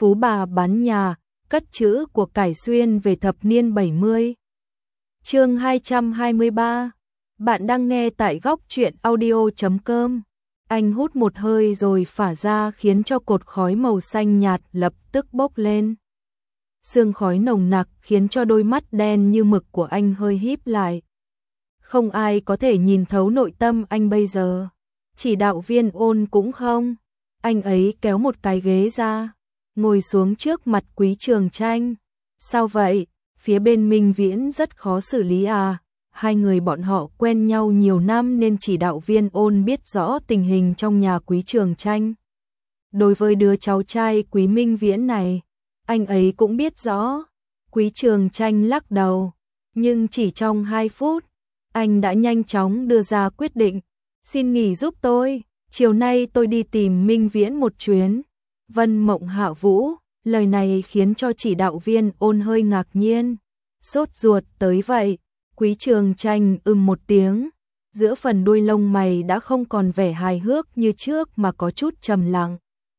Phú bà bán nhà, cất trữ của cải xuyên về thập niên 70. Chương 223. Bạn đang nghe tại góc truyện audio.com. Anh hút một hơi rồi phả ra khiến cho cột khói màu xanh nhạt lập tức bốc lên. Sương khói nồng nặc khiến cho đôi mắt đen như mực của anh hơi híp lại. Không ai có thể nhìn thấu nội tâm anh bây giờ. Chỉ đạo viên Ôn cũng không. Anh ấy kéo một cái ghế ra, ngồi xuống trước mặt Quý Trường Tranh. Sao vậy? Phía bên Minh Viễn rất khó xử lý à? Hai người bọn họ quen nhau nhiều năm nên chỉ đạo viên Ôn biết rõ tình hình trong nhà Quý Trường Tranh. Đối với đứa cháu trai Quý Minh Viễn này, anh ấy cũng biết rõ. Quý Trường Tranh lắc đầu, nhưng chỉ trong 2 phút, anh đã nhanh chóng đưa ra quyết định. Xin nghỉ giúp tôi, chiều nay tôi đi tìm Minh Viễn một chuyến. Vân Mộng hạ vũ, lời này khiến cho chỉ đạo viên Ôn hơi ngạc nhiên. Sốt ruột tới vậy? Quý Trường Tranh một tiếng, giữa phần đuôi lông mày đã không còn vẻ hài hước như trước mà có chút trầm lặng.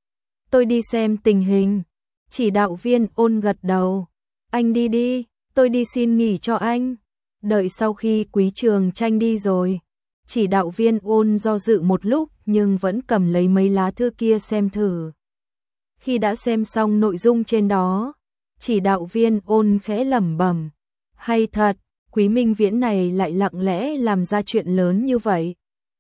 Tôi đi xem tình hình. Chỉ đạo viên Ôn gật đầu. Anh đi đi, tôi đi xin nghỉ cho anh. Đợi sau khi Quý Trường Tranh đi rồi, chỉ đạo viên Ôn do dự một lúc nhưng vẫn cầm lấy mấy lá thư kia xem thử. Khi đã xem xong nội dung trên đó, chỉ đạo viên Ôn khẽ lẩm bẩm, hay thật, Quý Minh Viễn này lại lặng lẽ làm ra chuyện lớn như vậy.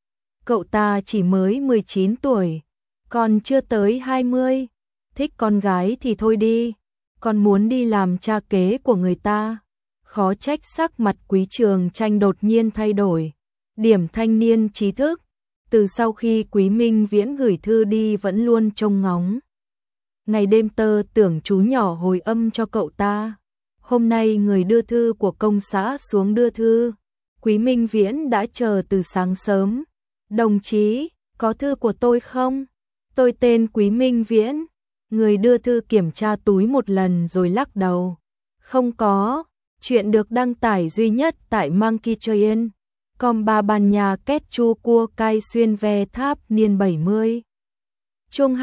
Cậu ta chỉ mới 19 tuổi, còn chưa tới 20, thích con gái thì thôi đi, còn muốn đi làm cha kế của người ta. Khó trách sắc mặt Quý Trường Tranh đột nhiên thay đổi. Điểm thanh niên trí thức, từ sau khi Quý Minh Viễn gửi thư đi vẫn luôn trông ngóng. Ngày đêm tơ tưởng chú nhỏ hồi âm cho cậu ta. Hôm nay người đưa thư của công xã xuống đưa thư. Quý Minh Viễn đã chờ từ sáng sớm. Đồng chí, có thư của tôi không? Tôi tên Quý Minh Viễn. Người đưa thư kiểm tra túi một lần rồi lắc đầu. Không có, chuyện được đăng tải duy nhất tại Monkey Train. Com ba ban nhà kết chu cua cai xuyên ve tháp niên 70. Chương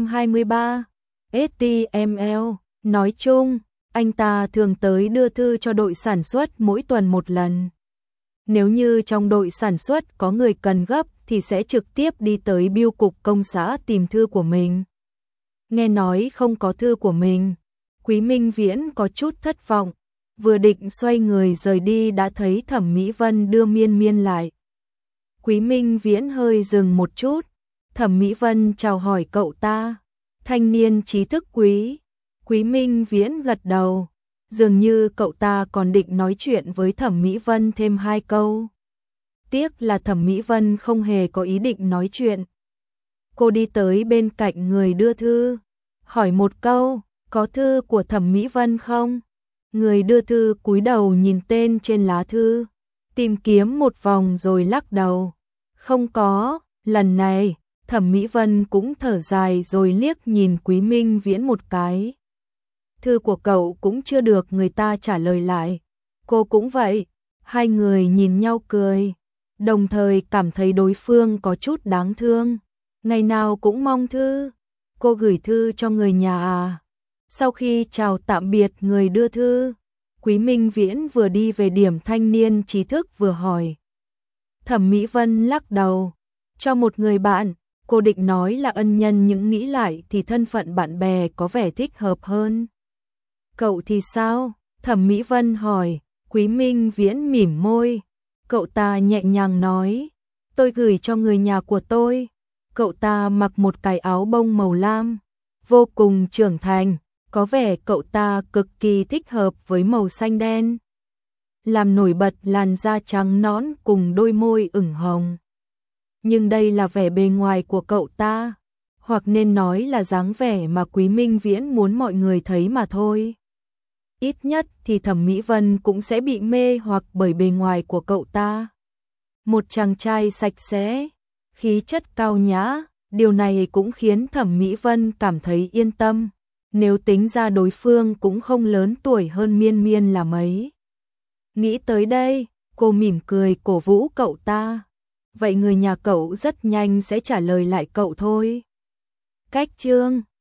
223. HTML. Nói chung, anh ta thường tới đưa thư cho đội sản xuất mỗi tuần một lần. Nếu như trong đội sản xuất có người cần gấp thì sẽ trực tiếp đi tới bưu cục công xã tìm thư của mình. Nghe nói không có thư của mình, Quý Minh Viễn có chút thất vọng. Vừa định xoay người rời đi đã thấy Thẩm Mỹ Vân đưa Miên Miên lại. Quý Minh Viễn hơi dừng một chút. Thẩm Mỹ Vân chào hỏi cậu ta. Thanh niên trí thức Quý. Quý Minh Viễn gật đầu. Dường như cậu ta còn định nói chuyện với Thẩm Mỹ Vân thêm 2 câu. Tiếc là Thẩm Mỹ Vân không hề có ý định nói chuyện. Cô đi tới bên cạnh người đưa thư, hỏi một câu, có thư của Thẩm Mỹ Vân không? Người đưa thư cúi đầu nhìn tên trên lá thư, tìm kiếm một vòng rồi lắc đầu. Không có, lần này, Thẩm Mỹ Vân cũng thở dài rồi liếc nhìn Quý Minh Viễn một cái. Thư của cậu cũng chưa được người ta trả lời lại. Cô cũng vậy. Hai người nhìn nhau cười, đồng thời cảm thấy đối phương có chút đáng thương. Ngày nào cũng mong thư. Cô gửi thư cho người nhà à? Sau khi chào tạm biệt người đưa thư, Quý Minh Viễn vừa đi về điểm thanh niên trí thức vừa hỏi. Thẩm Mỹ Vân lắc đầu. Cho một người bạn, cô định nói là ân nhân nhưng nghĩ lại thì thân phận bạn bè có vẻ thích hợp hơn. Cậu thì sao? Thẩm Mỹ Vân hỏi. Quý Minh Viễn mỉm môi. Cậu ta nhẹ nhàng nói. Tôi gửi cho người nhà của tôi. Cậu ta mặc một cái áo bông màu lam, vô cùng trưởng thành. Có vẻ cậu ta cực kỳ thích hợp với màu xanh đen, làm nổi bật làn da trắng nõn cùng đôi môi ửng hồng. Nhưng đây là vẻ bề ngoài của cậu ta, hoặc nên nói là dáng vẻ mà Quý Minh Viễn muốn mọi người thấy mà thôi. Ít nhất thì Thẩm Mỹ Vân cũng sẽ bị mê hoặc bởi bề ngoài của cậu ta. Một chàng trai sạch sẽ, khí chất cao nhã, điều này cũng khiến Thẩm Mỹ Vân cảm thấy yên tâm. Nếu tính ra đối phương cũng không lớn tuổi hơn Miên Miên là mấy. Nghĩ tới đây, cô mỉm cười cổ vũ cậu ta. Vậy người nhà cậu rất nhanh sẽ trả lời lại cậu thôi. Cách chương